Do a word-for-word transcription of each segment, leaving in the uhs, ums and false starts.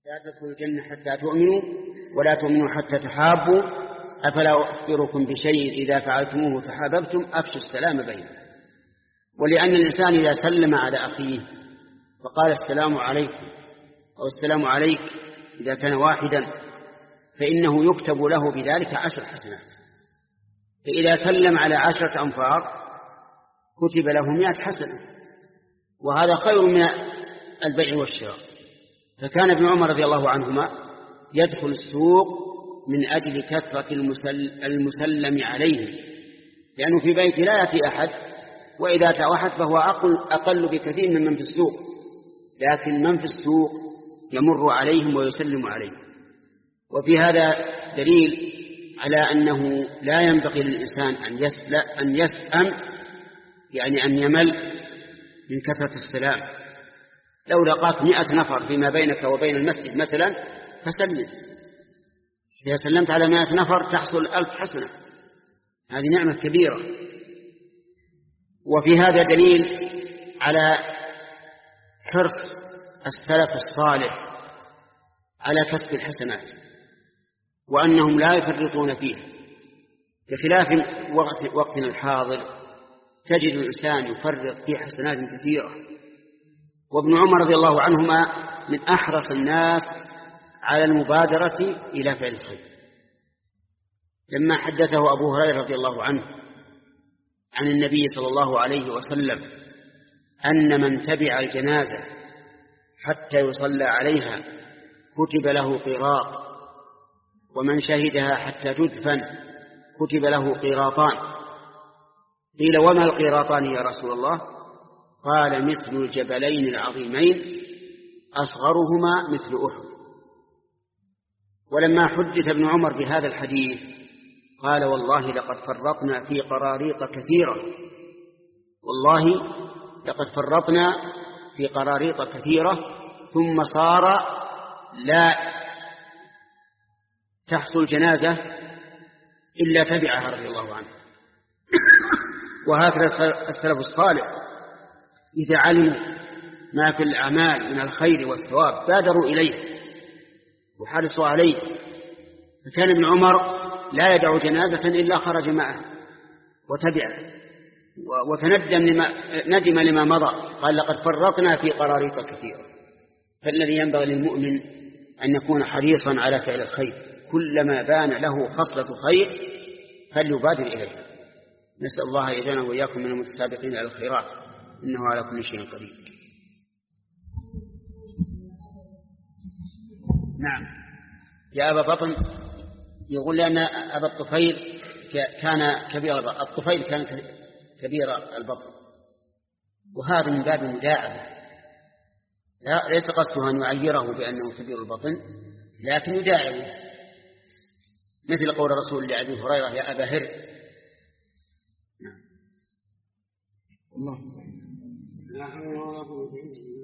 لا تدخلوا الجنة حتى تؤمنوا ولا تؤمنوا حتى تحابوا أفلا أخبركم بشيء إذا فعلتموه تحاببتم أفشوا السلام بينكم. ولأن الإنسان إذا سلم على أخيه فقال السلام عليكم أو السلام عليك إذا كان واحدا فإنه يكتب له بذلك عشر حسنات، فإذا سلم على عشرة أنفار كتب له مئة حسنة، وهذا خير من البيع والشراء. فكان ابن عمر رضي الله عنهما يدخل السوق من أجل كثرة المسلم عليه، لأنه في بيت لا يأتي أحد، وإذا أتى أحد فهو أقل, أقل بكثير من من في السوق، لكن من في السوق يمر عليهم ويسلم عليهم. وفي هذا دليل على أنه لا ينبغي للإنسان أن يسأم، يعني أن يمل من كثرة السلام. لو لقاك مئة نفر فيما بينك وبين المسجد مثلا فسلم، إذا سلمت على مئة نفر تحصل ألف حسنة، هذه نعمة كبيرة. وفي هذا دليل على حرص السلف الصالح على كسب الحسنات، وأنهم لا يفرطون فيها، بخلاف وقت وقتنا الحاضر تجد الإنسان يفرط في حسنات كثيرة. وابن عمر رضي الله عنهما من أحرص الناس على المبادرة إلى فعل الخير. لما حدثه أبو هريرة رضي الله عنه عن النبي صلى الله عليه وسلم أن من تبع الجنازة حتى يصلى عليها كتب له قيراط، ومن شهدها حتى تدفن كتب له قيراطان. قيل وما القيراطان يا رسول الله؟ قال مثل الجبلين العظيمين أصغرهما مثل أحد. ولما حدث ابن عمر بهذا الحديث قال والله لقد فرطنا في قراريط كثيرة، والله لقد فرطنا في قراريط كثيرة ثم صار لا تحصل جنازة إلا تبعها رضي الله عنه. وهكذا السلف الصالح إذا علموا ما في الأعمال من الخير والثواب بادروا إليه وحرصوا عليه. فكان ابن عمر لا يدع جنازة إلا خرج معه وتبعه وتندم لما ندم لما مضى، قال لقد فرطنا في قراريط كثيرة. فالذي ينبغي للمؤمن أن يكون حريصا على فعل الخير، كلما بان له خصلة خير فليبادر إليها. نسأل الله يجعلنا وإياكم من المتسابقين على الخيرات، إنه على كل شيء قدير. نعم. يا أبا بطن يقول لأن أبا الطفيل كان كبير البطن، الطفيل كان كبير البطن، وهذا من باب المداعبة، لا ليس قصده أن يعيره بأنه كبير البطن، لكن يداعبه، مثل قول الرسول لأبي هريرة يا أبا هر. نعم. الله لا حول ولا قوة إلا بالله.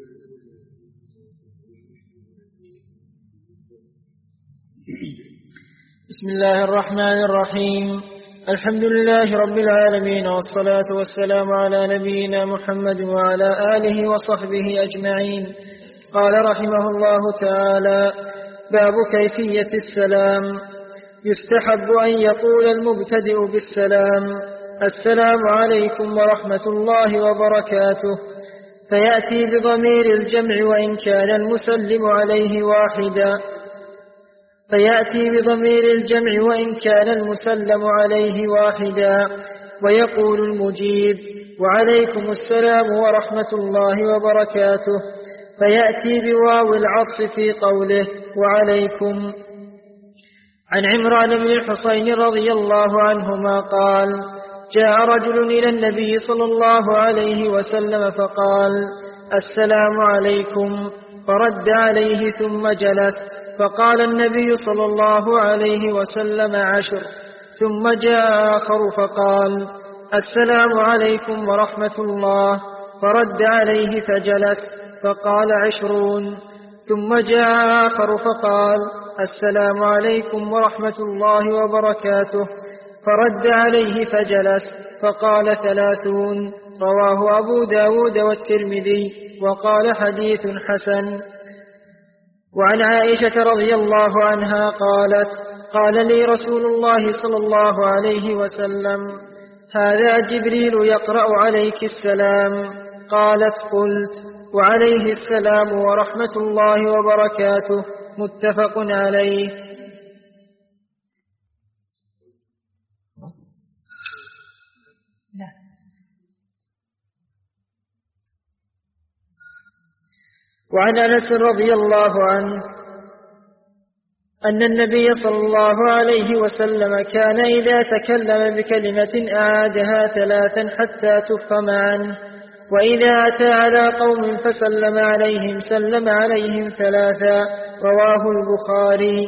بسم الله الرحمن الرحيم. الحمد لله رب العالمين، والصلاة والسلام على نبينا محمد وعلى آله وصحبه أجمعين. قال رحمه الله تعالى: باب كيفية السلام. يستحب أن يقول المبتدئ بالسلام: السلام عليكم ورحمة الله وبركاته، فيأتي بضمير الجمع وإن كان المسلم عليه واحدا فيأتي بضمير الجمع وإن كان المسلم عليه واحدا ويقول المجيب: وعليكم السلام ورحمة الله وبركاته، فيأتي بواو العطف في قوله وعليكم. عن عمران بن الحصين رضي الله عنهما قال: جاء رجل إلى النبي صلى الله عليه وسلم فقال: السلام عليكم، فرد عليه ثم جلس، فقال النبي صلى الله عليه وسلم: عشر. ثم جاء آخر فقال: السلام عليكم ورحمة الله، فرد عليه فجلس، فقال: عشرون. ثم جاء آخر فقال: السلام عليكم ورحمة الله وبركاته، فرد عليه فجلس، فقال: ثلاثون. رواه أبو داود والترمذي وقال: حديث حسن. وعن عائشة رضي الله عنها قالت: قال لي رسول الله صلى الله عليه وسلم: هذا جبريل يقرأ عليك السلام. قالت: قلت: وعليه السلام ورحمة الله وبركاته. متفق عليه. وعن أنس رضي الله عنه أن النبي صلى الله عليه وسلم كان إذا تكلم بكلمة أعادها ثلاثا حتى تفهم عنه، وإذا أتى على قوم فسلم عليهم سلم عليهم ثلاثا. رواه البخاري.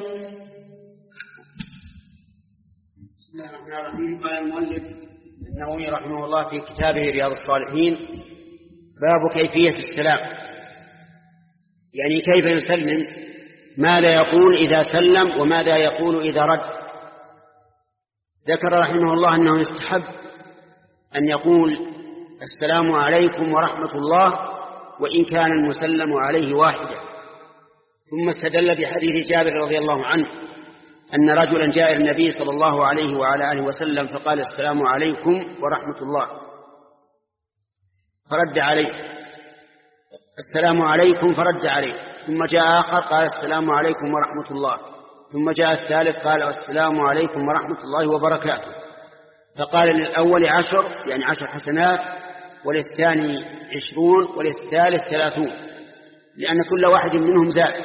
بسم الله الرحمن الرحيم. قال المؤلف النووي رحمه الله في كتابه رياض الصالحين: باب كيفية السلام، يعني كيف يسلم، ماذا يقول إذا سلم وماذا يقول إذا رد. ذكر رحمه الله أنه يستحب أن يقول السلام عليكم ورحمة الله وإن كان المسلم عليه واحدا، ثم استدل بحديث جابر رضي الله عنه أن رجلا جاء إلى النبي صلى الله عليه وعلى آله وسلم فقال السلام عليكم ورحمة الله، فرد عليه السلام عليكم فرد عليه، ثم جاء آخر قال السلام عليكم ورحمة الله، ثم جاء الثالث قال السلام عليكم ورحمة الله وبركاته، فقال للأول عشر يعني عشر حسنات، وللثاني عشرون، وللثالث ثلاثون، لأن كل واحد منهم زائد.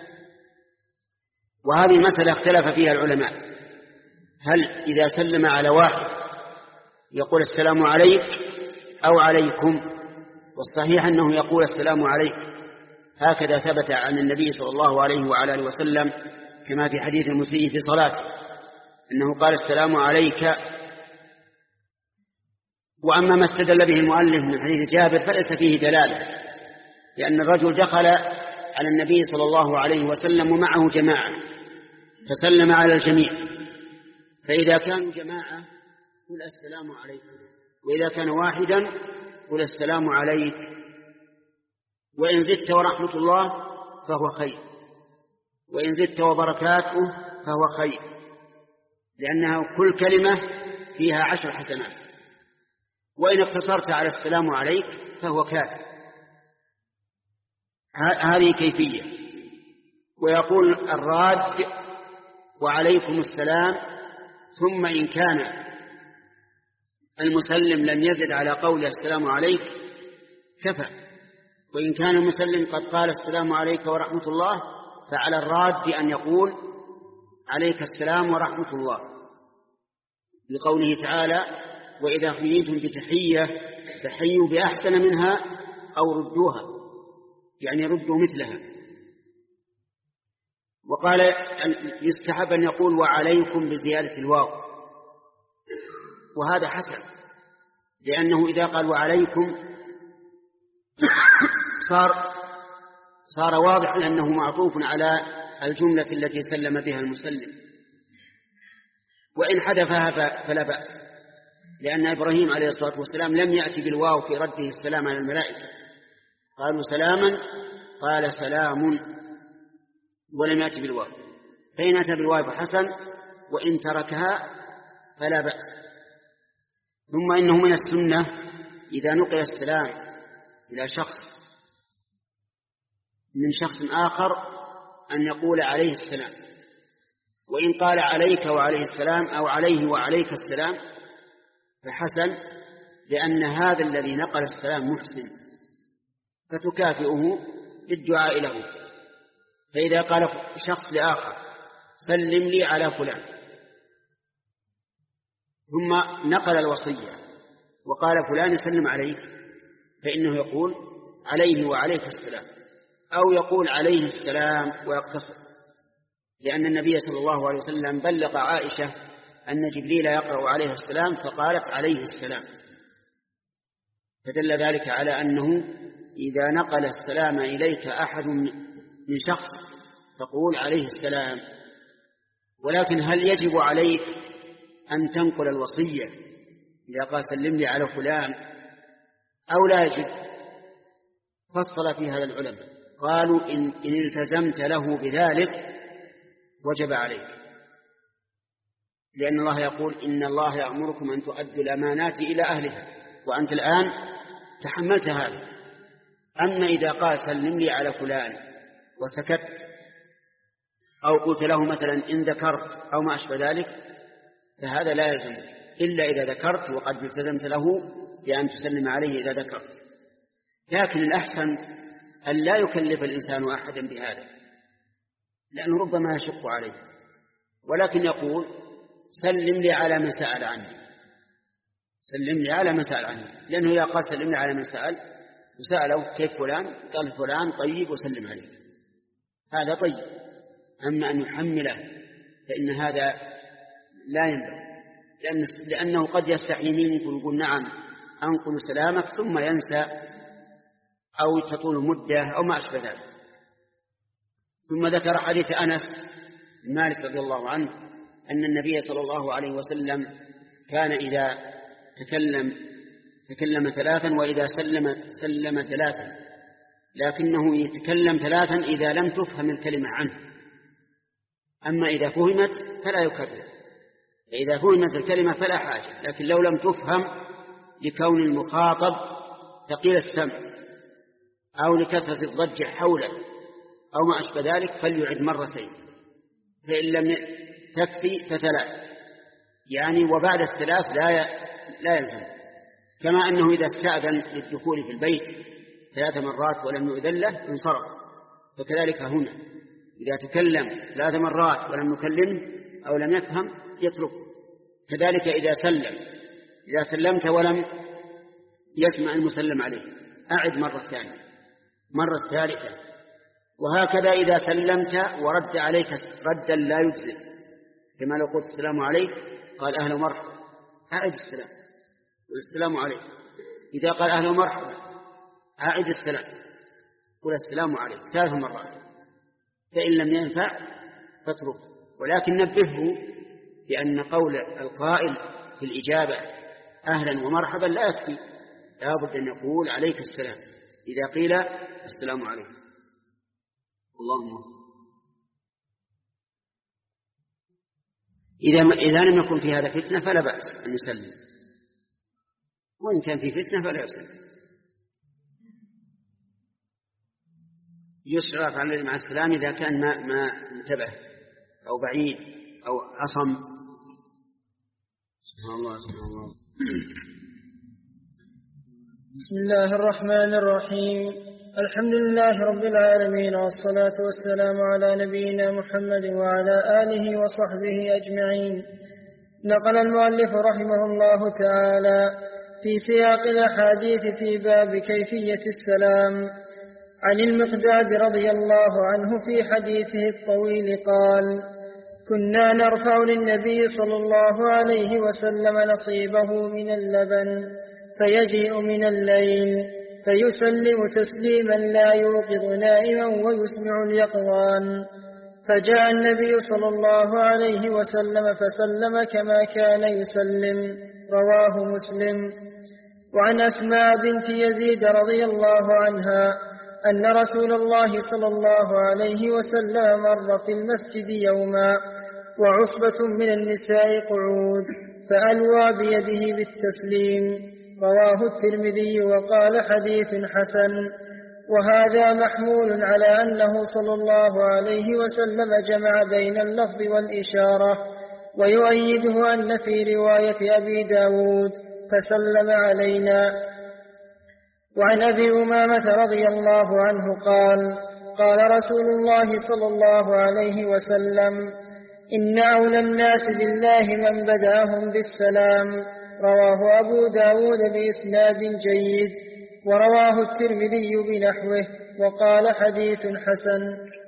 وهذه المسألة اختلف فيها العلماء، هل إذا سلم على واحد يقول السلام عليك أو عليكم؟ والصحيح أنه يقول السلام عليك، هكذا ثبت عن النبي صلى الله عليه وعلى آله وسلم كما في حديث المسيء في صلاته أنه قال السلام عليك. وأما ما استدل به المؤلف من حديث جابر فليس فيه دلالة، لأن الرجل دخل على النبي صلى الله عليه وسلم ومعه جماعة فسلم على الجميع، فإذا كانوا جماعة قل السلام عليكم، وإذا كان واحدا قل السلام عليك، وإن زدت ورحمة الله فهو خير، وإن زدت وبركاته فهو خير، لأنها كل كلمة فيها عشر حسنات، وإن اقتصرت على السلام عليك فهو كافر. هذه كيفية. ويقول الراد وعليكم السلام، ثم إن كان المسلم لم يزد على قول السلام عليك كفى، وإن كان المسلم قد قال السلام عليك ورحمة الله فعلى الراد أن يقول عليك السلام ورحمة الله، لقوله تعالى: وإذا حييتم بتحية فحيوا بأحسن منها أو ردوها، يعني ردوا مثلها. وقال يستحب أن يقول وعليكم بزيادة الواو، وهذا حسن، لأنه إذا قال وعليكم صار صار واضح أنه معطوف على الجملة التي سلم بها المسلم، وإن حذفها فلا بأس، لأن إبراهيم عليه الصلاة والسلام لم يأتي بالواو في رده السلام على الملائكة، قالوا سلاما قال سلام ولم يأتي بالواو، فإن أتى بالواو فحسن، وإن تركها فلا بأس. ثم إنه من السنة إذا نقل السلام إلى شخص من شخص آخر أن يقول عليه السلام، وإن قال عليك وعليه السلام أو عليه وعليك السلام فحسن، لأن هذا الذي نقل السلام محسن فتكافئه بالدعاء له. فإذا قال شخص لآخر سلم لي على فلان، ثم نقل الوصية وقال فلان سلم عليك، فإنه يقول عليه وعليك السلام، أو يقول عليه السلام ويقتصر، لأن النبي صلى الله عليه وسلم بلغ عائشة أن جبريل يقرأ عليه السلام فقالت عليه السلام، فدل ذلك على أنه إذا نقل السلام إليك أحد من شخص تقول عليه السلام. ولكن هل يجب عليك أن تنقل الوصية إذا قال سلم لي على فلان أو لا يجب؟ فصل في هذا العلماء، قالوا إن, إن التزمت له بذلك وجب عليك، لأن الله يقول إن الله يأمركم أن تؤدوا الأمانات إلى أهلها، وأنت الآن تحملت هذا. أما إذا قال سلم لي على فلان وسكت، أو قلت له مثلا إن ذكرت أو ما أشبه ذلك، فهذا لا يلزمك إلا إذا ذكرت وقد التزمت له بأن تسلم عليه إذا ذكرت. لكن الأحسن أن لا يكلف الإنسان أحدا بهذا، لأنه ربما يشق عليه، ولكن يقول سلم لي على من سأل عني، سلم لي على من سأل عني، لأنه إذا قال سلم لي على من سأل وسأله كيف فلان، قال فلان طيب وسلم عليه، هذا طيب. أما أن يحمله فإن هذا لا ينبغي، لأن لأنه قد يستحي منك ويقول نعم أنقل سلامك ثم ينسى أو تطول مدة أو ما أشبه ذلك. ثم ذكر حديث أنس بن مالك رضي الله عنه أن النبي صلى الله عليه وسلم كان إذا تكلم تكلم ثلاثا وإذا سلم سلم ثلاثا، لكنه يتكلم ثلاثا إذا لم تفهم الكلمة عنه، أما إذا فهمت فلا يكرر، إذا فهمت الكلمة فلا حاجة، لكن لو لم تفهم لكون المخاطب ثقيل السمع أو لكثرة الضجة حوله أو ما أشبه ذلك فليعد مرتين، فإن لم تكفي فثلاث، يعني وبعد الثلاث لا لا يلزم. كما أنه إذا استأذن للدخول في البيت ثلاث مرات ولم يؤذن له انصرف، فكذلك هنا إذا تكلم ثلاث مرات ولم نكلمه أو لم يفهم يتركه. كذلك إذا سلم، إذا سلمت ولم يسمع المسلم عليه أعد مرة ثانية مرة ثالثة، وهكذا إذا سلمت ورد عليك ردا لا يجزئ، كما لو قلت السلام عليك قال أهلا ومرحبا أعد السلام والسلام عليك، إذا قال أهلا ومرحبا أعد السلام قل السلام عليك ثلاث مرات، فإن لم ينفع فاترك. ولكن نبهه بأن قول القائل في الإجابة أهلا ومرحبا لا يكفي، لا بد أن يقول عليك السلام إذا قيل السلام عليكم. اللهم إذا, إذا لم يكن في هذا فتنة فلا بأس أن يسلم، وإن كان في فتنة فلا يسلم. يشرف على مع السلام إذا كان ما, ما انتبه أو بعيد أو عصم. سبحان الله سبحان الله. بسم الله الرحمن الرحيم، الحمد لله رب العالمين، والصلاة والسلام على نبينا محمد وعلى آله وصحبه أجمعين. نقل المؤلف رحمه الله تعالى في سياق الأحاديث في باب كيفية السلام عن المقداد رضي الله عنه في حديثه الطويل قال: كنا نرفع للنبي صلى الله عليه وسلم نصيبه من اللبن فيجيء من الليل فيسلم تسليما لا يوقظ نائما ويسمع اليقظان، فجاء النبي صلى الله عليه وسلم فسلم كما كان يسلم، رواه مسلم. وعن أسماء بنت يزيد رضي الله عنها أن رسول الله صلى الله عليه وسلم مر في المسجد يوما وعصبة من النساء قعود فألوى بيده بالتسليم، رواه الترمذي وقال حديث حسن. وهذا محمول على أنه صلى الله عليه وسلم جمع بين اللفظ والإشارة، ويؤيده أن في رواية أبي داود فسلم علينا. وعن أبي أمامة رضي الله عنه قال: قال رسول الله صلى الله عليه وسلم: إن أولى الناس بالله من بدأهم بالسلام، رواه أبو داود بإسناد جيد، ورواه الترمذي بنحوه وقال حديث حسن.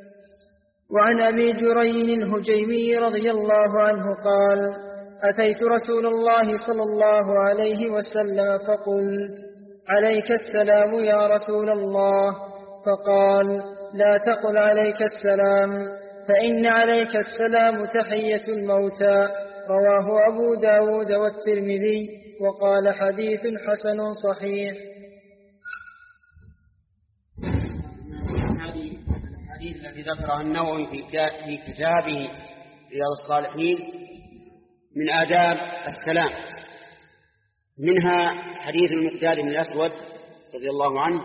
وعن أبي جرين الهجيمي رضي الله عنه قال: أتيت رسول الله صلى الله عليه وسلم فقلت: عليك السلام يا رسول الله، فقال: لا تقل عليك السلام، فإن عليك السلام تحية الموتى، رواه أبو داود والترمذي وقال حديث حسن صحيح. هذه التي ذكرها النووي في كتابه رياض الصالحين من آداب السلام، منها حديث المقداد بن الأسود رضي الله عنه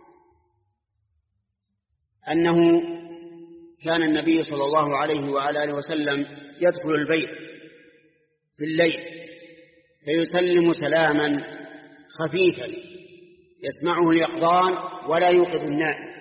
أنه كان النبي صلى الله عليه وعلى آله وسلم يدخل البيت في الليل فيسلم سلاما خفيفا يسمعه اليقظان ولا يوقظ النائم.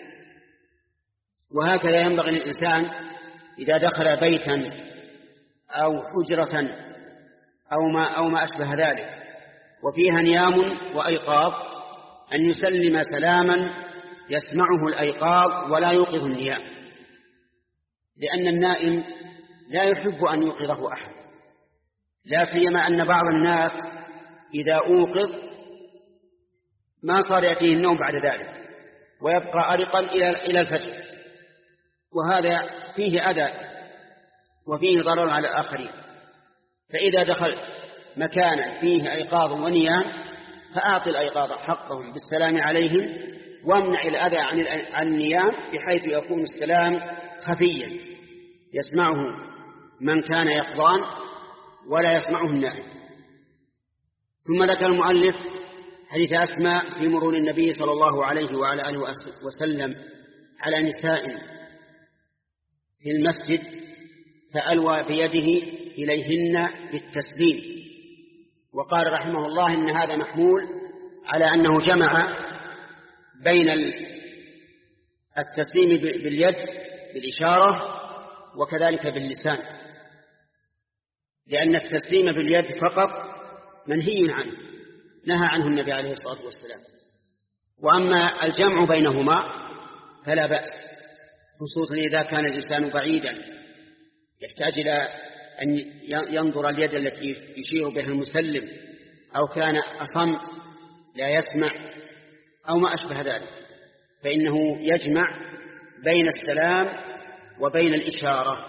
وهكذا ينبغي للإنسان إذا دخل بيتا أو حجرة أو ما, أو ما أشبه ذلك وفيها نيام وأيقاظ أن يسلم سلاما يسمعه الأيقاظ ولا يوقظ النيام، لأن النائم لا يحب أن يوقظه أحد، لا سيما أن بعض الناس إذا أوقظ ما صار يأتيه النوم بعد ذلك ويبقى أرقا إلى الفجر، وهذا فيه أذى وفيه ضرر على الآخرين. فإذا دخلت مكانا فيه أيقاظ ونيام فأعطي الأيقاظ حقهم بالسلام عليهم وامنع الأذى عن النيام بحيث يكون السلام خفيا يسمعه من كان يقظان ولا يسمعه النائم. ثم ذكر المؤلف حديث أسماء في مرور النبي صلى الله عليه وعلى آله وسلم على نساء في المسجد فألوى بيده إليهن بالتسليم، وقال رحمه الله إن هذا محمول على أنه جمع بين التسليم باليد بالإشارة وكذلك باللسان، لأن التسليم باليد فقط منهي عنه نهى عنه النبي عليه الصلاة والسلام، وأما الجمع بينهما فلا بأس، خصوصا إذا كان الإنسان بعيدا يحتاج إلى أن ينظر اليد التي يشير بها المسلم، أو كان أصم لا يسمع أو ما أشبه ذلك، فإنه يجمع بين السلام وبين الإشارة.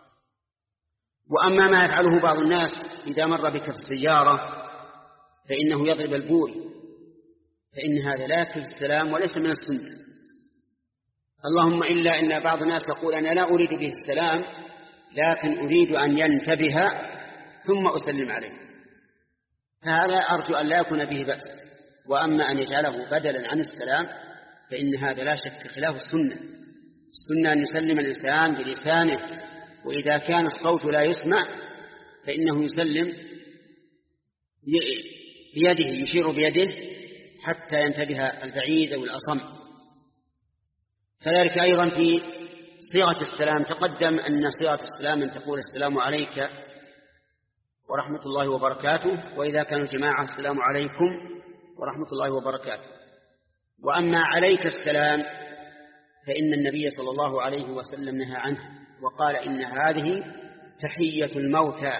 وأما ما يفعله بعض الناس إذا مر بك في السيارة فإنه يضرب البوري، فإن هذا لا يكفي السلام وليس من السنة، اللهم إلا أن بعض الناس يقول أنا لا أريد به السلام لكن أريد أن ينتبه ثم أسلم عليه، فهذا أرجو أن لا يكون به بأس. وأما أن يجعله بدلا عن السلام فإن هذا لا شك خلاف السنة. السنة أن يسلم الإنسان بلسانه، وإذا كان الصوت لا يسمع فإنه يسلم بيده يشير بيده حتى ينتبه البعيد أو الأصم. كذلك أيضا في صيغة السلام تقدم أن صيغة السلام أن تقول السلام عليك ورحمة الله وبركاته، وإذا كانوا جماعة السلام عليكم ورحمة الله وبركاته. وأما عليك السلام فإن النبي صلى الله عليه وسلم نهى عنه وقال إن هذه تحية الموتى،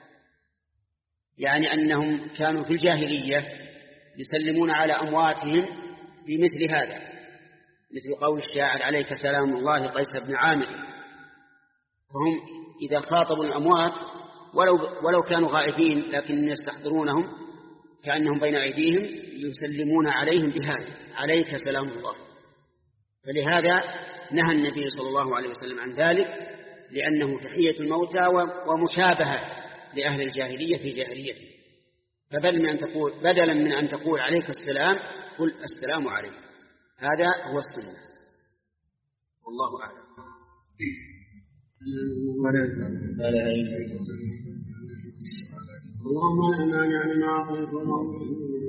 يعني أنهم كانوا في الجاهلية يسلمون على أمواتهم بمثل هذا، مثل قول الشاعر عليك سلام الله قيس بن عامر، فهم إذا خاطبوا الأموات ولو, ولو كانوا غائبين لكن يستحضرونهم كأنهم بين أيديهم يسلمون عليهم بهذا عليك سلام الله. فلهذا نهى النبي صلى الله عليه وسلم عن ذلك، لأنه تحية الموتى ومشابهة لأهل الجاهلية في جاهليته. فبدل من أن تقول بدلا من أن تقول عليك السلام قل السلام عليك، هذا هو السنة، والله أعلم. اللهم لا مانع لما أعطيت ولا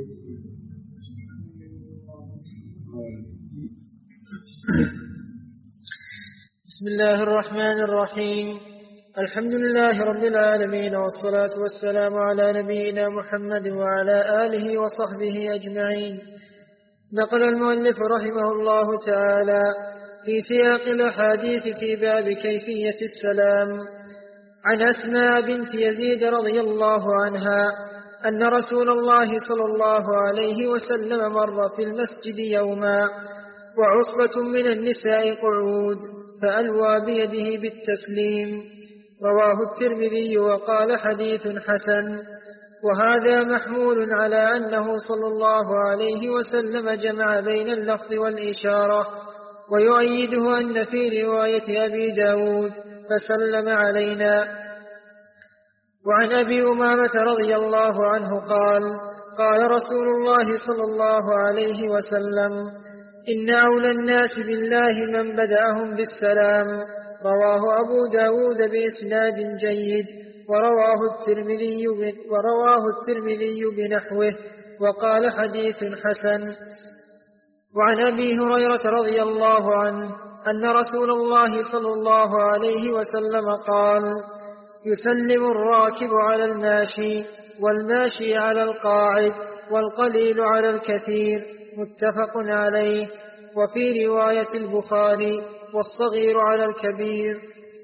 بسم الله الرحمن الرحيم. الحمد لله رب العالمين، والصلاة والسلام على نبينا محمد وعلى آله وصحبه أجمعين. نقل المؤلف رحمه الله تعالى في سياق الأحاديث في باب كيفية السلام عن أسماء بنت يزيد رضي الله عنها أن رسول الله صلى الله عليه وسلم مر في المسجد يوما وعصبة من النساء قعود فألوى بيده بالتسليم، رواه الترمذي وقال حديث حسن. وهذا محمول على أنه صلى الله عليه وسلم جمع بين اللفظ والإشارة، ويؤيده أن في رواية أبي داود فسلم علينا. وعن أبي أمامة رضي الله عنه قال قال رسول الله صلى الله عليه وسلم إن أولى الناس بالله من بدأهم بالسلام. رواه أبو داود بإسناد جيد، ورواه الترمذي ورواه الترمذي بنحوه وقال حديث حسن. وعن أبي هريرة رضي الله عنه أن رسول الله صلى الله عليه وسلم قال يسلم الراكب على الماشي، والماشي على القاعد، والقليل على الكثير، متفق عليه. وفي رواية البخاري والصغير على الكبير.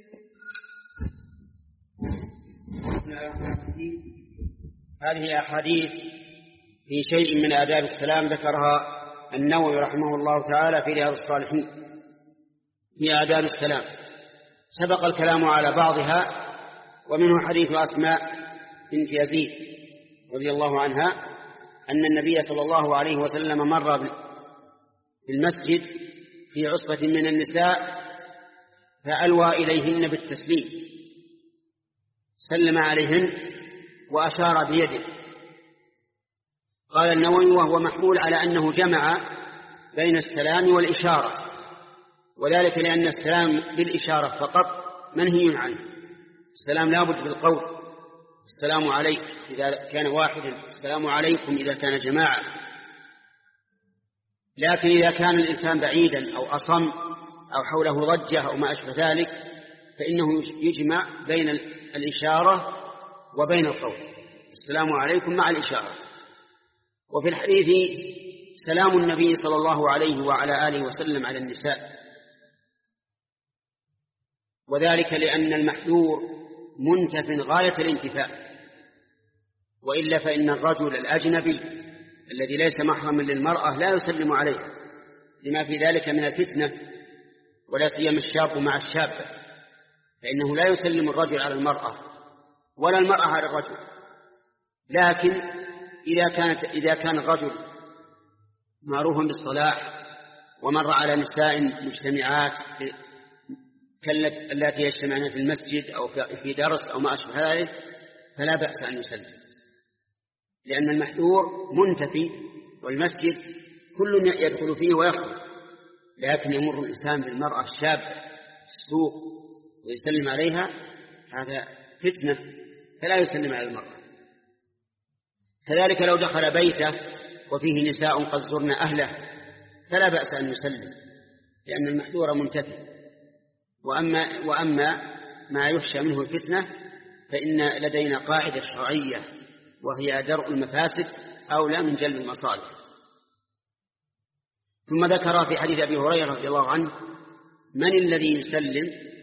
هذه أحاديث في شيء من آداب السلام ذكرها النووي رحمه الله تعالى في رياض الصالحين في آداب السلام. سبق الكلام على بعضها، ومنه حديث أسماء بنت يزيد رضي الله عنها أن النبي صلى الله عليه وسلم مر بالمسجد في عصبة من النساء فألوى إليهن بالتسليم، سلم عليهن وأشار بيده. قال النووي وهو محمول على أنه جمع بين السلام والإشارة، وذلك لأن السلام بالإشارة فقط منهي عنه. السلام لا بد بالقول، السلام عليك إذا كان واحدا، السلام عليكم إذا كان جماعة. لكن إذا كان الإنسان بعيدا أو أصم أو حوله ضجة أو ما أشبه ذلك فإنه يجمع بين الإشارة وبين القول، السلام عليكم مع الإشارة. وفي الحديث سلام النبي صلى الله عليه وعلى آله وسلم على النساء، وذلك لأن المحذور منتف غاية الانتفاء، وإلا فإن الرجل الأجنبي الذي ليس محرما للمرأة لا يسلم عليه لما في ذلك من الفتنة، ولا سيما الشاب مع الشابة، فإنه لا يسلم الرجل على المرأة ولا المرأة على الرجل. لكن إذا كانت إذا كان الرجل معروفا بالصلاح ومر على نساء مجتمعات كالتي يجتمعن في المسجد أو في درس أو ما أشبه ذلك فلا بأس أن يسلم، لأن المحذور منتفي، والمسجد كل يدخل فيه ويخرج. لكن يمر الإنسان بالمرأة الشابة في السوق ويسلم عليها، هذا فتنة، فلا يسلم على المرأة. كذلك لو دخل بيته وفيه نساء قد زرن أهله فلا بأس أن يسلم، لأن المحذور منتفي. وأما, وأما ما يخشى منه الفتنة فإن لدينا قاعدة شرعية وهي درء المفاسد أولى من جلب المصالح. ثم ذكر في حديث أبي هريرة رضي الله عنه من الذي يسلم،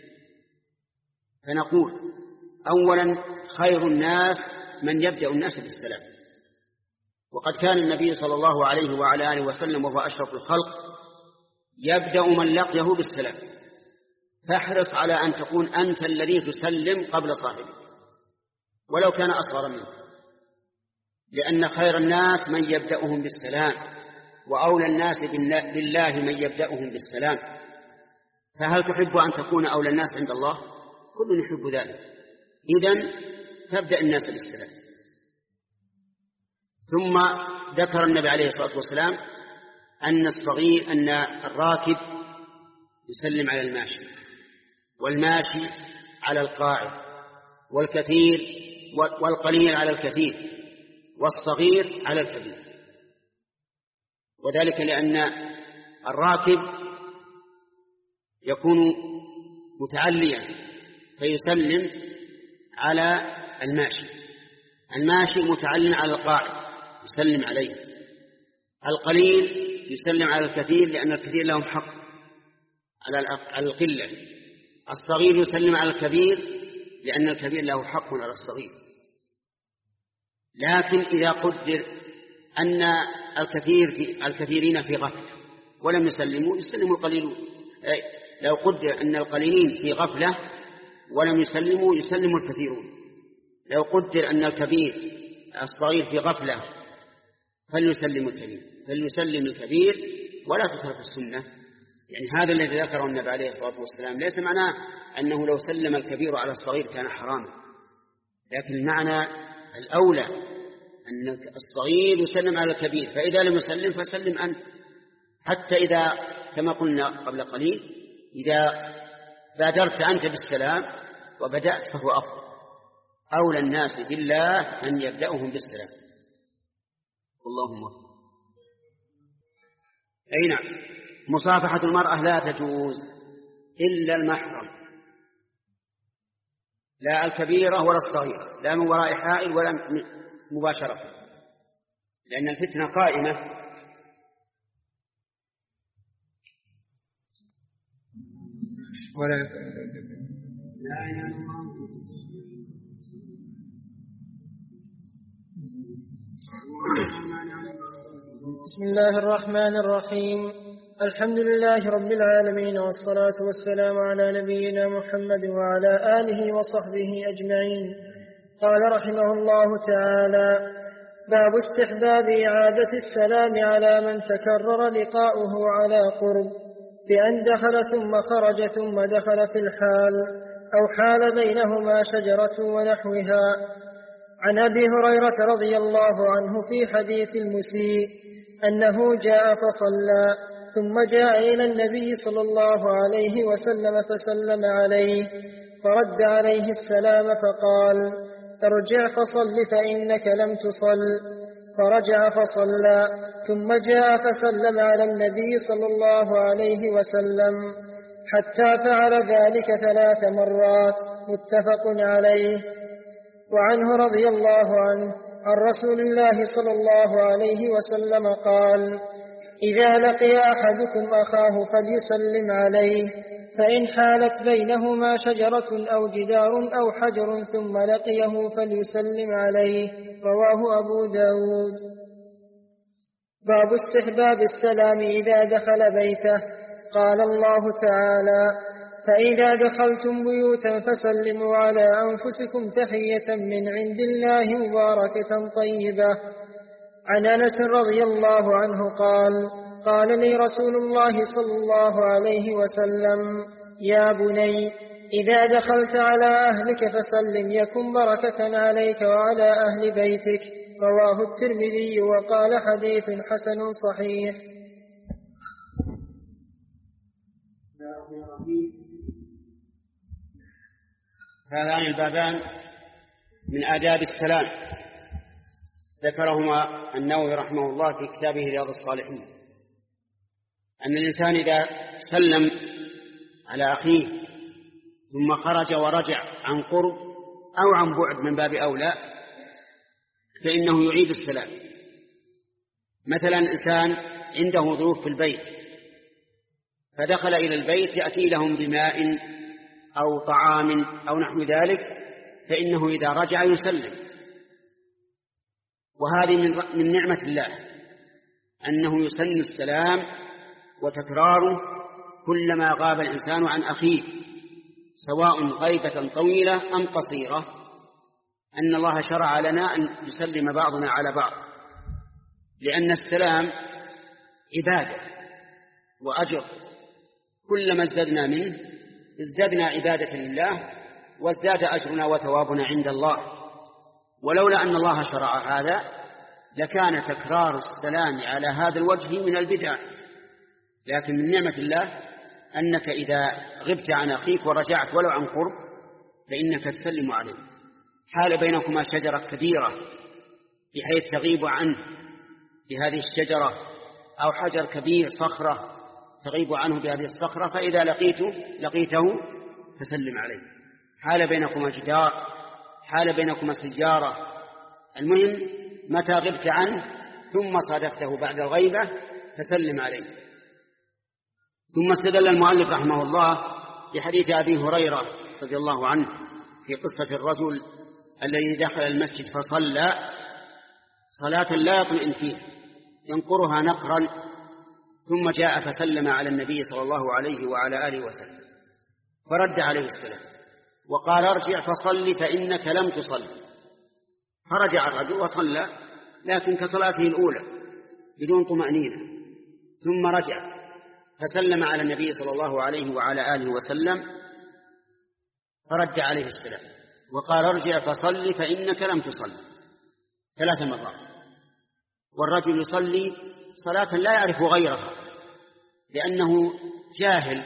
فنقول أولا خير الناس من يبدأ الناس بالسلام، وقد كان النبي صلى الله عليه وعلى آله وسلم وهو أشرف الخلق يبدأ من لقيه بالسلام، فاحرص على أن تكون أنت الذي تسلم قبل صاحبك ولو كان أصغر منك، لأن خير الناس من يبدأهم بالسلام، وأولى الناس بالله من يبدأهم بالسلام. فهل تحب أن تكون أولى الناس عند الله؟ كل يحب ذلك، إذن فابدأ الناس بالسلام. ثم ذكر النبي عليه الصلاة والسلام أن الصغير أن الراكب يسلم على الماشي، والماشي على القاعد، والكثير والقليل على الكثير، والصغير على الكبير. وذلك لأن الراكب يكون متعليا فيسلم على الماشي، الماشي متعلم على القاعد يسلم عليه، القليل يسلم على الكثير لأن الكثير لهم حق على القلة، الصغير يسلم على الكبير لأن الكبير له حق على الصغير. لكن إذا قدر أن الكثير في الكثيرين في غفلة ولم يسلموا يسلم القليلون، لو قدر أن القليلين في غفلة ولم يسلموا يسلم الكثيرون، لو قدر أن الكبير الصغير في غفلة فليسلم الكبير فليسلم الكبير ولا تترك السنة يعني هذا الذي ذكره النبي عليه الصلاة والسلام ليس معناه أنه لو سلم الكبير على الصغير كان حراما، لكن المعنى الأولى أن الصغير يسلم على الكبير، فإذا لم يسلم فسلم أنت، حتى إذا كما قلنا قبل قليل إذا بادرت أنت بالسلام وبدأت فهو أفضل. أولى الناس بالله أن يبدأهم بالسلام. اللهم أي نعم. مصافحة المرأة لا تجوز إلا المحرم، لا الكبيرة ولا الصغيرة، لا من وراء حائل ولا مباشرة، لأن الفتنة قائمة. ولا بسم الله الرحمن الرحيم. الحمد لله رب العالمين، والصلاة والسلام على نبينا محمد وعلى آله وصحبه أجمعين. قال رحمه الله تعالى: باب استحباب إعادة السلام على من تكرر لقاؤه على قرب، بأن دخل ثم خرج ثم دخل في الحال، أو حال بينهما شجرة ونحوها. عن أبي هريرة رضي الله عنه في حديث المسيء أنه جاء فصلى ثم جاء إلى النبي صلى الله عليه وسلم فسلم عليه، فرد عليه السلام فقال: ارجع فصل فإنك لم تصل. فرجع فصلى ثم جاء فسلم على النبي صلى الله عليه وسلم حتى فعل ذلك ثلاث مرات، متفق عليه. وعنه رضي الله عنه عن رسول الله صلى الله عليه وسلم قال: إذا لقي أحدكم أخاه فليسلم عليه، فإن حالت بينهما شجرة أو جدار أو حجر ثم لقيه فليسلم عليه. رواه أبو داود. باب استحباب السلام إذا دخل بيته. قال الله تعالى: فإذا دخلتم بيوتا فسلموا على أنفسكم تحية من عند الله مباركة طيبة. عن أنس رضي الله عنه قال: قال لي رسول الله صلى الله عليه وسلم: يا بني، إذا دخلت على أهلك فسلم يكن بركة عليك وعلى أهل بيتك. رواه الترمذي وقال حديث حسن صحيح. هذان البابان من آداب السلام ذكرهما النووي رحمه الله في كتابه رياض الصالحين، أن الإنسان إذا سلم على أخيه ثم خرج ورجع عن قرب أو عن بعد من باب أولى فإنه يعيد السلام. مثلا إنسان عنده ضيوف في البيت فدخل إلى البيت يأتي لهم بماء أو طعام أو نحو ذلك، فإنه إذا رجع يسلم. وهذه من نعمة الله أنه يسن السلام وتكراره كلما غاب الإنسان عن أخيه، سواء غيبة طويلة أم قصيرة، أن الله شرع لنا أن يسلم بعضنا على بعض، لأن السلام عبادة وأجر، كلما ازددنا منه ازددنا عبادة لله وازداد أجرنا وثوابنا عند الله. ولولا أن الله شرع هذا لكان تكرار السلام على هذا الوجه من البدع، لكن من نعمة الله أنك إذا غبت عن أخيك ورجعت ولو عن قرب فإنك تسلم عليه. حال بينكما شجرة كبيرة بحيث تغيب عنه بهذه الشجرة، أو حجر كبير صخرة تغيب عنه بهذه الصخرة، فإذا لقيته لقيته فسلم عليه. حال بينكما جدار، حال بينكما سيارة، المهم متى غبت عنه ثم صادفته بعد الغيبة فسلم عليه. ثم استدل المؤلف رحمه الله بحديث أبي هريرة رضي الله عنه في قصة الرجل الذي دخل المسجد فصلى صلاة لا يطمئن فيها ينقرها نقرا، ثم جاء فسلم على النبي صلى الله عليه وعلى آله وسلم فرد عليه السلام وقال: ارجع فصل فإنك لم تصل. فرجع الرجل وصلى لكن كصلاته الأولى بدون طمأنينة، ثم رجع فسلم على النبي صلى الله عليه وعلى آله وسلم فرد عليه السلام وقال ارجع فصلي فإنك لم تصل ثلاث مرات. والرجل يصلي صلاة لا يعرف غيرها لأنه جاهل،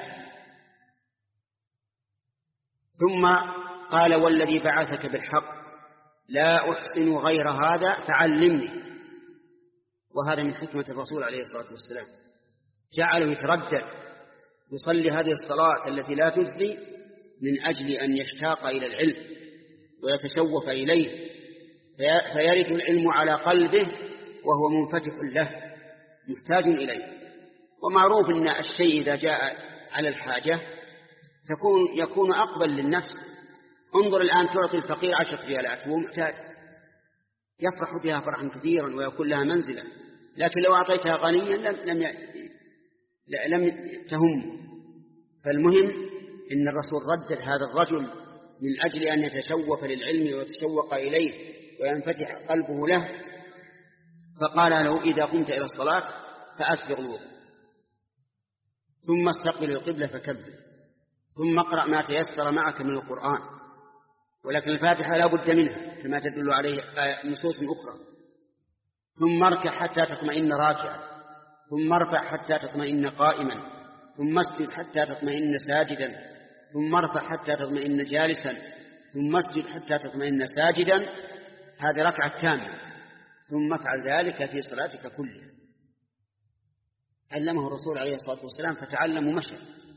ثم قال والذي بعثك بالحق لا أحسن غير هذا فعلمني. وهذا من حكمة الرسول عليه الصلاة والسلام، جعله يتردد يصلي هذه الصلاة التي لا تجزي من أجل أن يشتاق إلى العلم ويتشوف إليه فيرد العلم على قلبه وهو منفتح له محتاج إليه. ومعروف أن الشيء إذا جاء على الحاجة تكون يكون أقبل للنفس. انظر الآن تعطي الفقير عشرة ريالات وهو محتاج، يفرح بها فرحا كثيرا ويكون لها منزلة، لكن لو أعطيتها غنيا لم, لم, لم تهم. فالمهم إن الرسول ردد هذا الرجل من أجل أن يتشوف للعلم ويتشوق إليه وينفتح قلبه له، فقال له إذا قمت إلى الصلاة فأسبغ الوضوء ثم استقبل القبلة فكبر ثم اقرأ ما تيسر معك من القرآن، ولكن الفاتحة لا بد منها كما تدل عليه نصوص أخرى. ثم اركع حتى تطمئن راكعا، ثم ارفع حتى تطمئن قائما، ثم اسجد حتى تطمئن ساجدا، ثم ارفع حتى تطمئن جالسا، ثم اسجد حتى تطمئن ساجدا. هذه ركعة تامة، ثم افعل ذلك في صلاتك كلها. علمه الرسول عليه الصلاة والسلام فتعلم ومشى.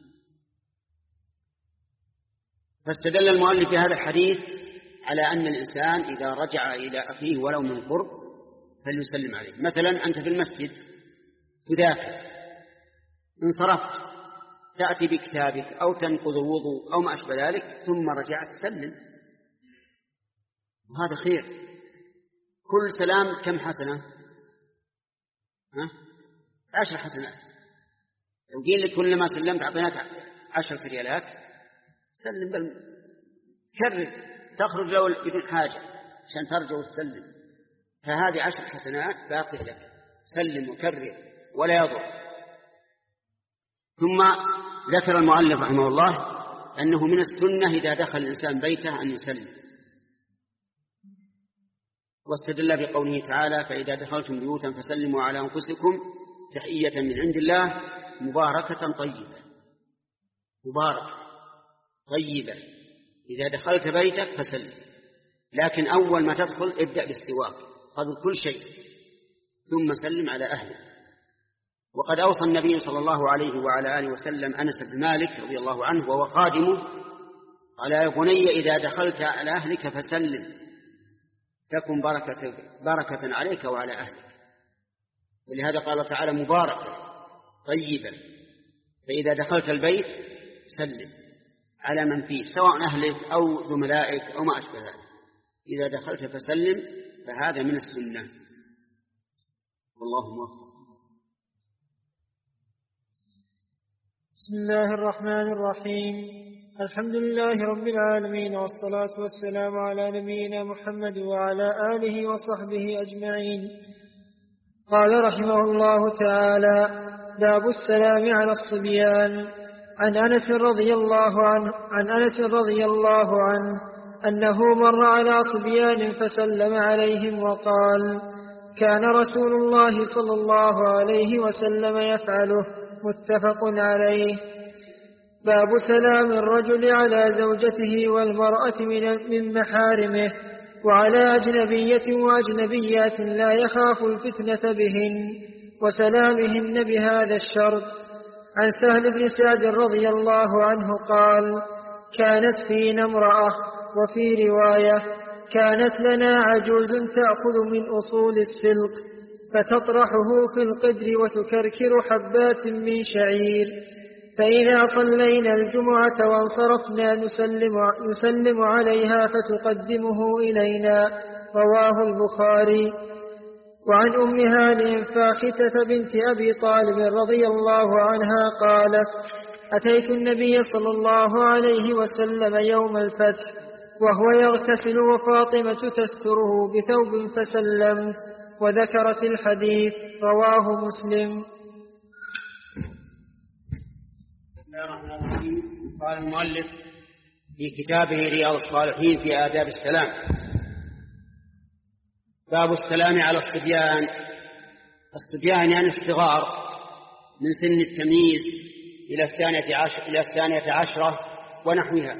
فاستدل المؤلف في هذا الحديث على أن الإنسان إذا رجع إلى أخيه ولو من قرب فليسلم عليه. مثلا أنت في المسجد تذاكر، انصرفت تأتي بكتابك أو تنقض الوضوء أو ما أشبه ذلك ثم رجعت سلم، وهذا خير. كل سلام كم حسنة؟ ها؟ عشر حسنات. لو قيل لك كل ما سلمت أعطيناك عشرة ريالات سلم، بل كرر تخرج لو بدون حاجة عشان ترجع وتسلم، فهذه عشر حسنات باقي لك، سلم وكرر ولا يضر. ثم ذكر المؤلف رحمه الله أنه من السنة إذا دخل الإنسان بيته أن يسلم، واستدل بقوله تعالى فإذا دخلتم بيوتا فسلموا على أنفسكم تحية من عند الله مباركة طيبة. مباركة طيبة، إذا دخلت بيتك فسلم، لكن أول ما تدخل ابدأ بالسواك قبل كل شيء ثم سلم على أهله. وقد أوصى النبي صلى الله عليه وعلى آله وسلم أنس بن مالك رضي الله عنه وهو خادمه قال يا بني إذا دخلت على أهلك فسلم تكن بركة, بركة عليك وعلى أهلك. ولهذا قال تعالى مباركة طيبة، فإذا دخلت البيت سلم على من فيه سواء أهلك أو زملائك أو ما أشبه ذلك. إذا دخلت فسلم، فهذا من السنة. والله موفق. بسم الله الرحمن الرحيم. الحمد لله رب العالمين، والصلاة والسلام على نبينا محمد وعلى آله وصحبه أجمعين. قال رحمه الله تعالى باب السلام على الصبيان. عن أنس رضي الله عنه عن أنس رضي الله عنه أنه مر على صبيان فسلم عليهم وقال كان رسول الله صلى الله عليه وسلم يفعله. متفق عليه. باب سلام الرجل على زوجته والمرأة من محارمه وعلى أجنبية وأجنبيات لا يخاف الفتنة بهن، وسلامهن بهذا الشرط. عن سهل بن سعد رضي الله عنه قال كانت فينا امرأة، وفي رواية كانت لنا عجوز تأخذ من أصول السلق فتطرحه في القدر وتكركر حبات من شعير، فإذا صلينا الجمعة وانصرفنا نسلم, نسلم عليها فتقدمه إلينا. رواه البخاري. وعن أم هانئ فاختة بنت أبي طالب رضي الله عنها قالت أتيت النبي صلى الله عليه وسلم يوم الفتح وهو يغتسل وفاطمة تستره بثوب فسلمت، وذكرت الحديث. رواه مسلم. بسم الله الرحمن الرحيم. قال المؤلف في كتابه رياض الصالحين في آداب السلام: باب السلام على الصبيان. الصبيان يعني الصغار من سن التمييز إلى الثانية عشر إلى الثانية عشرة ونحوها.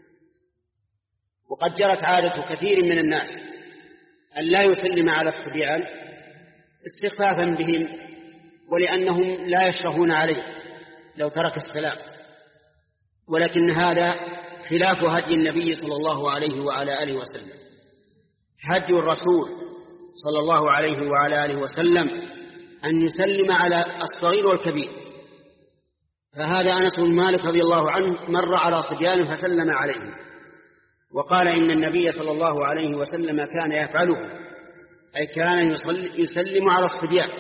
وقد جرت عادة كثير من الناس أن لا يسلم على الصبيان استخفافا بهم، ولأنهم لا يشرفون عليه لو ترك السلام، ولكن هذا خلاف هدي النبي صلى الله عليه وعلى آله وسلم. هدي الرسول صلى الله عليه وعلى آله وسلم أن يسلم على الصغير والكبير. فهذا أنس بن مالك رضي الله عنه مر على صبيان فسلم عليهم، وقال إن النبي صلى الله عليه وسلم كان يفعله، أي كان يسلم على الصبيان.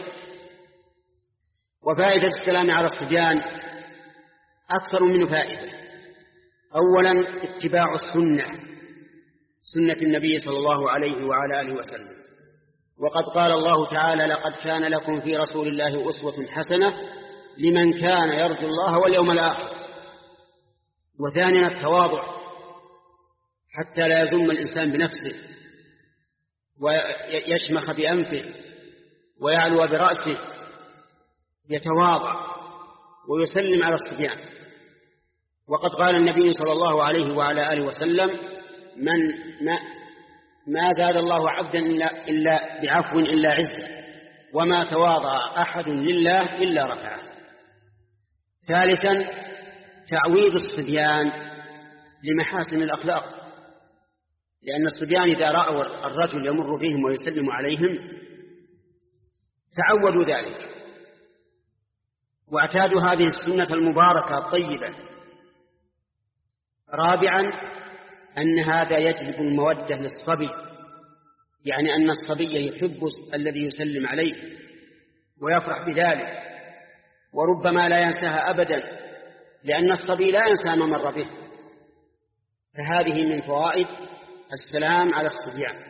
وفائدة السلام على الصبيان أكثر من فائدة. أولا اتباع السنة، سنة النبي صلى الله عليه وعلى آله وسلم، وقد قال الله تعالى: لقد كان لكم في رسول الله أسوة حسنة لمن كان يرجو الله واليوم الآخر. وثانيا التواضع، حتى لا يزم الإنسان بنفسه ويشمخ بأنفه ويعلو برأسه، يتواضع ويسلم على الصبيان. وقد قال النبي صلى الله عليه وعلى آله وسلم: من ما, ما زاد الله عبدا إلا, إلا بعفو إلا عزا، وما تواضع أحد لله إلا رفعه. ثالثا تعويض الصبيان لمحاسن الأخلاق، لأن الصبيان إذا رأوا الرجل يمر بهم ويسلم عليهم تعودوا ذلك واعتادوا هذه السنة المباركة الطيبة. رابعا أن هذا يجلب المودة للصبي، يعني أن الصبي يحب الذي يسلم عليه ويفرح بذلك، وربما لا ينساها أبدا، لأن الصبي لا ينسى ما مر به. فهذه من فوائد السلام على الصبيان.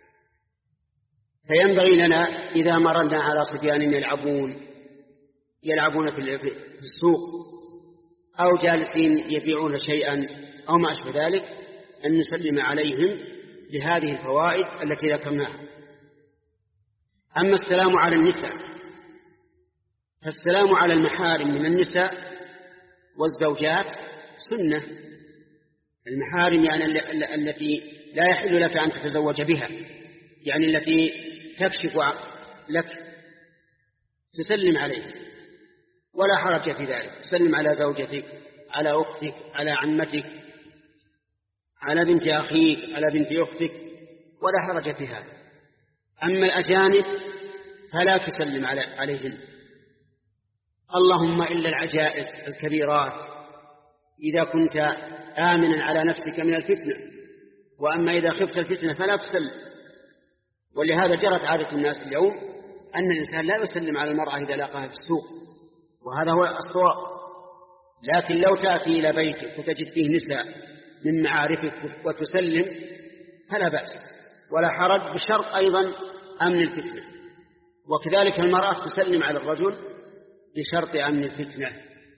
فينبغي لنا إذا مررنا على صبيان يلعبون يلعبون في السوق أو جالسين يبيعون شيئا أو ما أشبه ذلك أن نسلم عليهم لهذه الفوائد التي ذكرناها. أما السلام على النساء فالسلام على المحارم من النساء والزوجات سنة. المحارم يعني التي لا يحل لك أن تتزوج بها، يعني التي تكشف لك، تسلم عليها ولا حرج في ذلك. تسلم على زوجتك، على أختك، على عمتك، على بنت أخيك، على بنت أختك، ولا حرج في هذا. أما الأجانب فلا تسلم عليهن، اللهم إلا العجائز الكبيرات إذا كنت آمنا على نفسك من الفتنة، وأما إذا خفت الفتنة فلا تسلم. ولهذا جرت عادة الناس اليوم أن الإنسان لا يسلم على المرأة إذا لاقاها في السوق، وهذا هو الصواب. لكن لو تأتي إلى بيتك وتجد فيه نساء من معارفك وتسلم فلا بأس ولا حرج، بشرط أيضا أمن الفتنة. وكذلك المرأة تسلم على الرجل بشرط أمن الفتنة.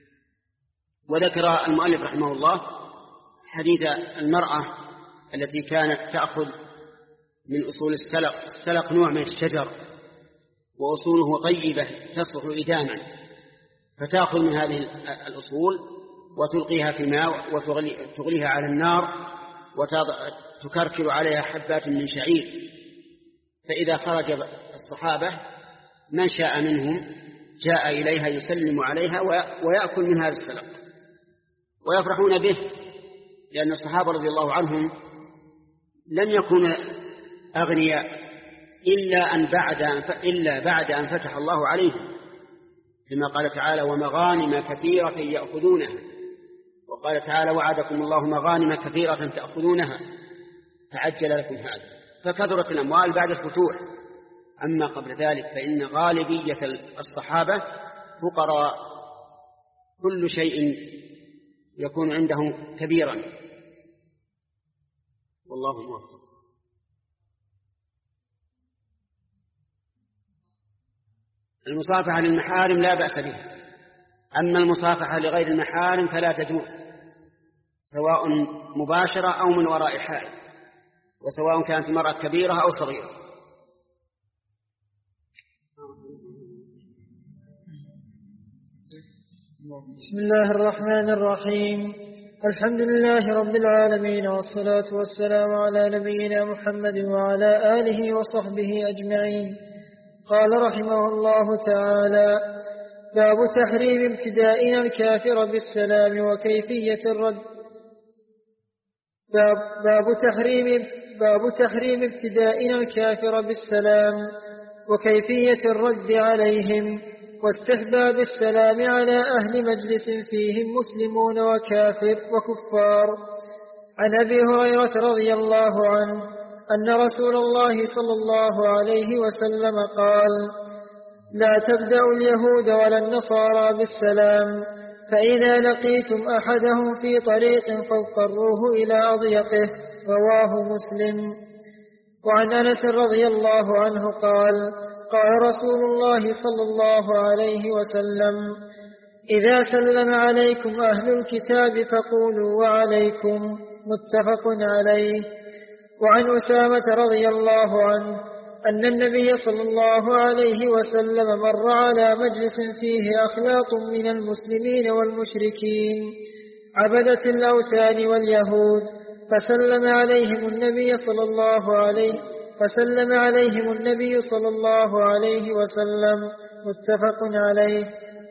وذكر المؤلف رحمه الله حديث المرأة التي كانت تأخذ من أصول السلق. السلق نوع من الشجر وأصوله طيبة تصلح إداما، فتأخذ من هذه الأصول وتلقيها في ماء وتغليها على النار وتكركل عليها حبات من شعير. فإذا خرج الصحابة من شاء منهم جاء إليها يسلم عليها ويأكل من هذا السلق ويفرحون به، لأن الصحابة رضي الله عنهم لم يكونوا أغنياء إلا أن بعد إلا بعد أن فتح الله عليهم، كما قال تعالى: ومغانم كثيرة يأخذونها. وقال تعالى: وعدكم الله مغانم كثيرة تأخذونها فعجل لكم هذا. فكثرت الأموال بعد الفتوح. أما قبل ذلك فإن غالبية الصحابة فقراء، كل شيء يكون عندهم كبيرا، والله موفق. المصافحة للمحارم لا بأس بها، أما المصافحة لغير المحارم فلا تجوز، سواء مباشرة أو من وراء حائل، وسواء كانت المرأة كبيرة أو صغيرة. بسم الله الرحمن الرحيم. الحمد لله رب العالمين، والصلاة والسلام على نبينا محمد وعلى آله وصحبه أجمعين. قال رحمه الله تعالى: باب تحريم ابتدائنا الكافر بالسلام وكيفية الرد. باب, باب, تحريم باب تحريم ابتدائنا الكافر بالسلام وكيفية الرد عليهم، واستحباب السلام على أهل مجلس فيهم مسلمون وكافر وكفار. عن أبي هريرة رضي الله عنه أن رسول الله صلى الله عليه وسلم قال: لا تبدأوا اليهود ولا النصارى بالسلام، فإذا لقيتم أحدهم في طريق فاضطروه إلى أضيقه. رواه مسلم. وعن أنس رضي الله عنه قال: قال رسول الله صلى الله عليه وسلم: إذا سلم عليكم أهل الكتاب فقولوا وعليكم. متفق عليه. وعن أسامة رضي الله عنه أن النبي صلى الله عليه وسلم مر على مجلس فيه أخلاق من المسلمين والمشركين عبدة الأوثان واليهود، فسلم عليهم النبي صلى الله عليه فسلم عليهم النبي صلى الله عليه وسلم. متفق عليه.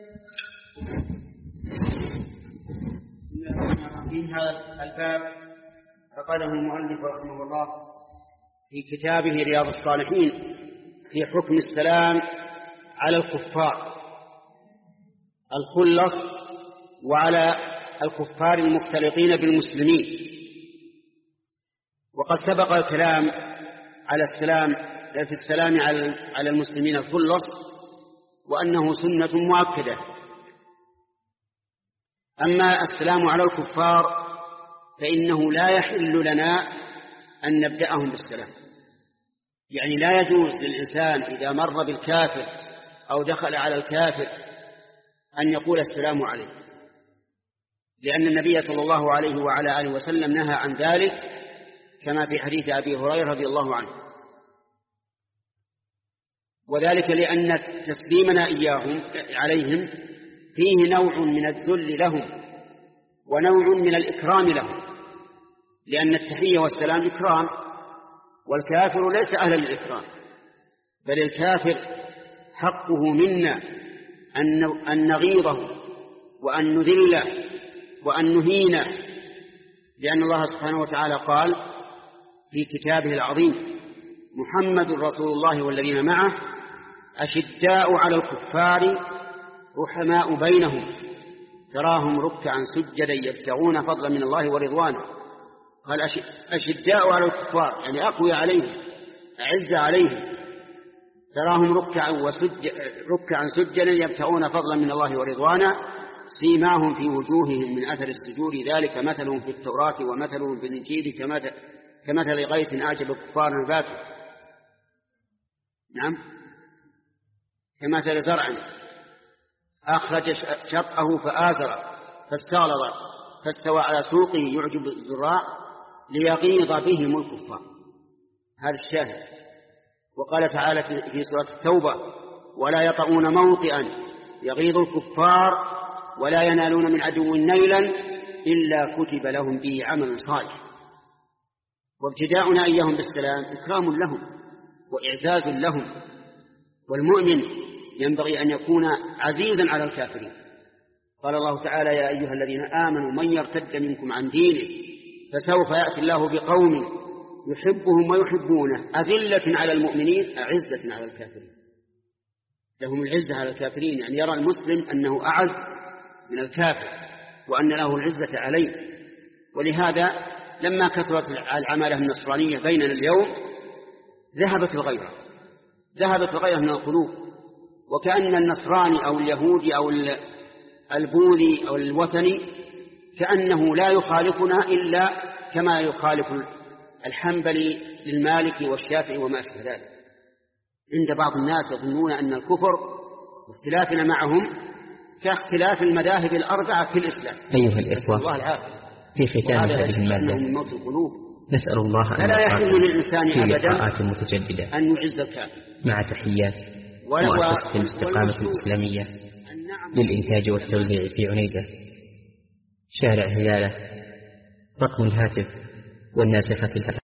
هذا الباب فقاله المؤلف رحمه الله في كتابه رياض الصالحين في حكم السلام على الكفار الخلص وعلى الكفار المختلطين بالمسلمين. وقد سبق الكلام على السلام في السلام على المسلمين الخلص، وأنه سنة مؤكدة. أما السلام على الكفار فإنه لا يحل لنا أن نبدأهم بالسلام، يعني لا يجوز للإنسان إذا مر بالكافر أو دخل على الكافر أن يقول السلام عليه، لأن النبي صلى الله عليه وعلى آله وسلم نهى عن ذلك، كما في حديث أبي هريرة رضي الله عنه. وذلك لأن تسليمنا إياهم عليهم فيه نوع من الذل لهم ونوع من الإكرام لهم، لأن التحية والسلام إكرام، والكافر ليس أهلا للإكرام، بل الكافر حقه منا أن نغيظه وأن نذله وأن نهينه، لأن الله سبحانه وتعالى قال في كتابه العظيم: محمد رسول الله والذين معه أشداء على الكفار رحماء بينهم تراهم ركعا سجدا يبتغون فضلا من الله ورضوانه. قال أشداء على الكفار يعني أقوى عليهم، أعز عليهم، تراهم ركعا وسج ركعا سجدا يبتغون فضلا من الله ورضوانه، سيماهم في وجوههم من أثر السجود، ذلك مثلهم في التوراة ومثلهم في الإنجيل كمثل كمثل غيث أعجب الكفار نباته. نعم، كمثل زرع أخرج شطأه فآزر فاستغلظ فاستوى على سوقه يعجب الزراع ليغيظ بهم الكفار. هذا الشاهد. وقال تعالى في سورة التوبة: ولا يطؤون موطئا يغيظ الكفار ولا ينالون من عدو نيلا إلا كتب لهم به عمل صالح. وابتداؤنا إياهم بالسلام إكرام لهم وإعزاز لهم، والمؤمن ينبغي أن يكون عزيزا على الكافرين. قال الله تعالى: يا أيها الذين آمنوا من يرتد منكم عن دينه فسوف يأتي الله بقوم يحبهم ويحبونه أذلة على المؤمنين أعزة على الكافرين. لهم العزة على الكافرين، يعني يرى المسلم أنه أعز من الكافر وأن له العزة عليه. ولهذا لما كثرت العمالة النصرانية بيننا اليوم ذهبت الغيرة ذهبت الغيرة من القلوب، وكأن النصراني أو اليهودي أو البوذي أو الوثني كأنه لا يخالفنا إلا كما يخالف الحنبلي للمالكي والشافعي وما أشبه ذلك. عند بعض الناس يظنون أن الكفر واختلافنا معهم كاختلاف المذاهب الأربعة في الإسلام. أيها الإخوة، في ختام هذه المادة نسأل الله أن لا يحل للإنسان في أبدا لقاءات متجددة أن يعز الكافر. مع تحيات مؤسسة الاستقامة الإسلامية للإنتاج والتوزيع في عنيزة، شارع هلالة، رقم الهاتف والناسخة الهاتف.